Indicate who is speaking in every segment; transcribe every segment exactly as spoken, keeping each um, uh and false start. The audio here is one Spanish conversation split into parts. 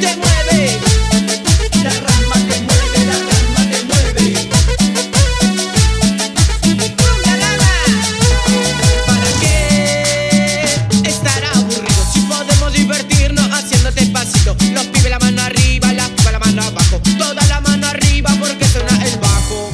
Speaker 1: te mueve. La rama te mueve, la rama te mueve. La rama. ¿Para qué estar aburrido si podemos divertirnos haciéndote pasito? Los pibes la mano arriba, la piba la mano abajo. Toda la mano arriba porque suena el bajo.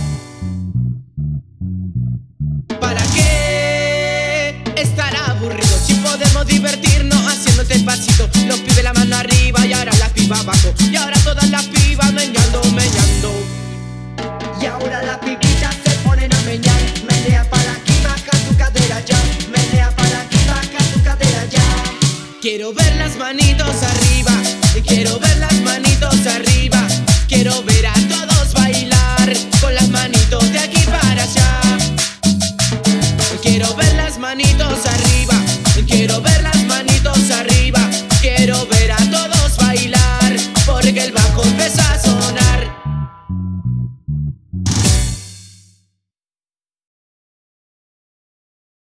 Speaker 1: ¿Para qué estar aburrido si podemos divertirnos haciéndote pasito? Los pibes la mano arriba y ahora la piba abajo. Y ahora todas las pibas meñando, meñando.
Speaker 2: Y ahora las pibitas se ponen a meñar. Menea para aquí, baja tu cadera ya. Menea para aquí, baja tu cadera ya.
Speaker 1: Quiero ver las manitos arriba y quiero ver las manitos